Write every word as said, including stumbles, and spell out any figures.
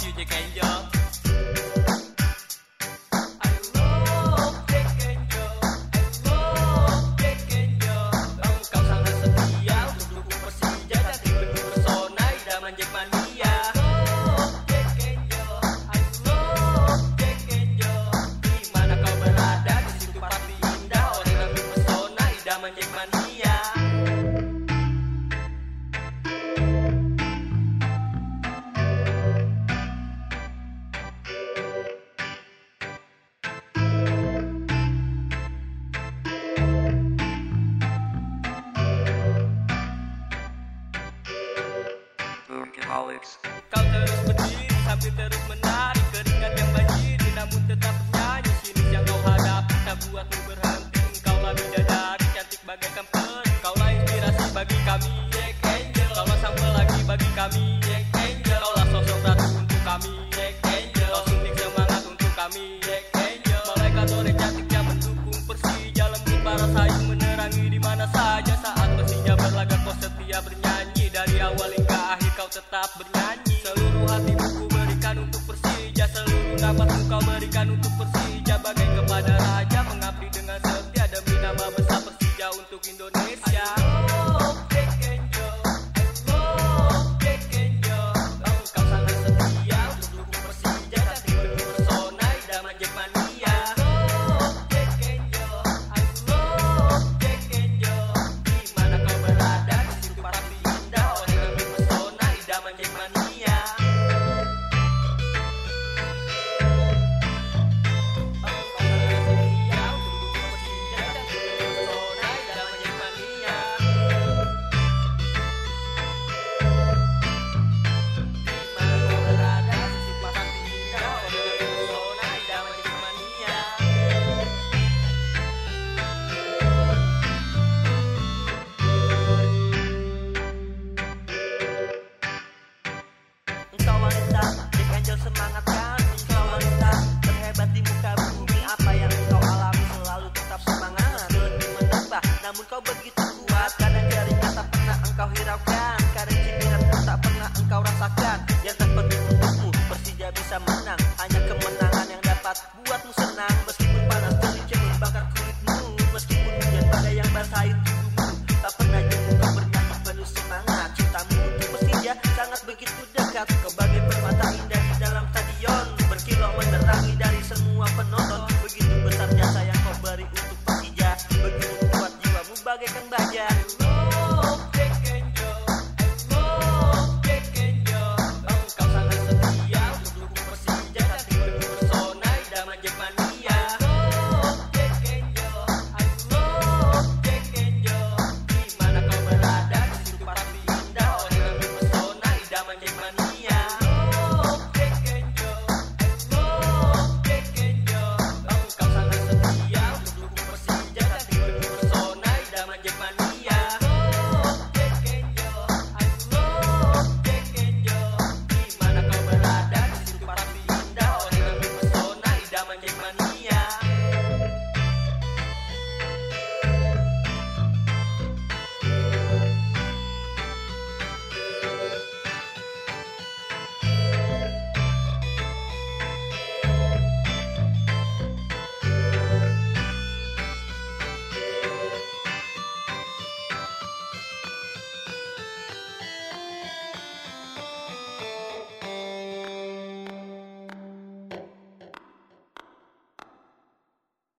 you, Jack Angel. Kau terus berdiri sambil terus menari, keringat yang banjiri namun tetap bernyanyi. Sinis yang kau hadapi tak buatmu berhenti. Kaulah bidadari cantik bagaikan peri, kaulah inspirasi bagi kami, Jack Angel. Kaulah sambal lagi bagi kami, Jack Angel. Kaulah sosok ratu untuk kami, Jack Angel. Kau suntik semangat untuk kami, Jack Angel. Malaikat oranye cantik yang mendukung Persija, lembut para sayang menerangi di mana saja. Saat Persija berlaga kau setia bernyanyi, dari awal hingga akhir kau tetap bernyanyi. Seluruh hatimu ku berikan untuk Persija, seluruh nafasmu kau berikan untuk Persija. Bagai kepada raja mengabdi dengan setia demi nama besar Persija untuk Indonesia. Kau sangat setia untuk dukung Persija, cantik berpesona idaman Jackmania. Di mana kau berada, di situ pasti indah orang yang berpesona idaman Jackmania. Engkau wanita, Jack Angel semangat kan? Engkau wanita, terhebat di muka bumi. Apa yang engkau alami selalu tetap semangat. Lebih menambah, namun kau begitu kuat. Kadang jaringnya tak pernah engkau hiraukan, kadang cibiran pun tak pernah engkau rasakan. Yang terpenting untukmu, Persija bisa menang. Hanya kemenangan yang dapat buatmu senang. Meskipun panas terlincir membakar kulitmu, meskipun hujan badai yang basahi tubuhmu, tak pernah jemu kau bernyanyi penuh semangat. Cintamu untuk Persija sangat begitu dekat. Kau bagai permata indah di dalam stadion, berkilau menerangi dari semua penonton. Begitu besar jasa yang kau beri untuk Persija, begitu kuat jiwamu bagaikan baja.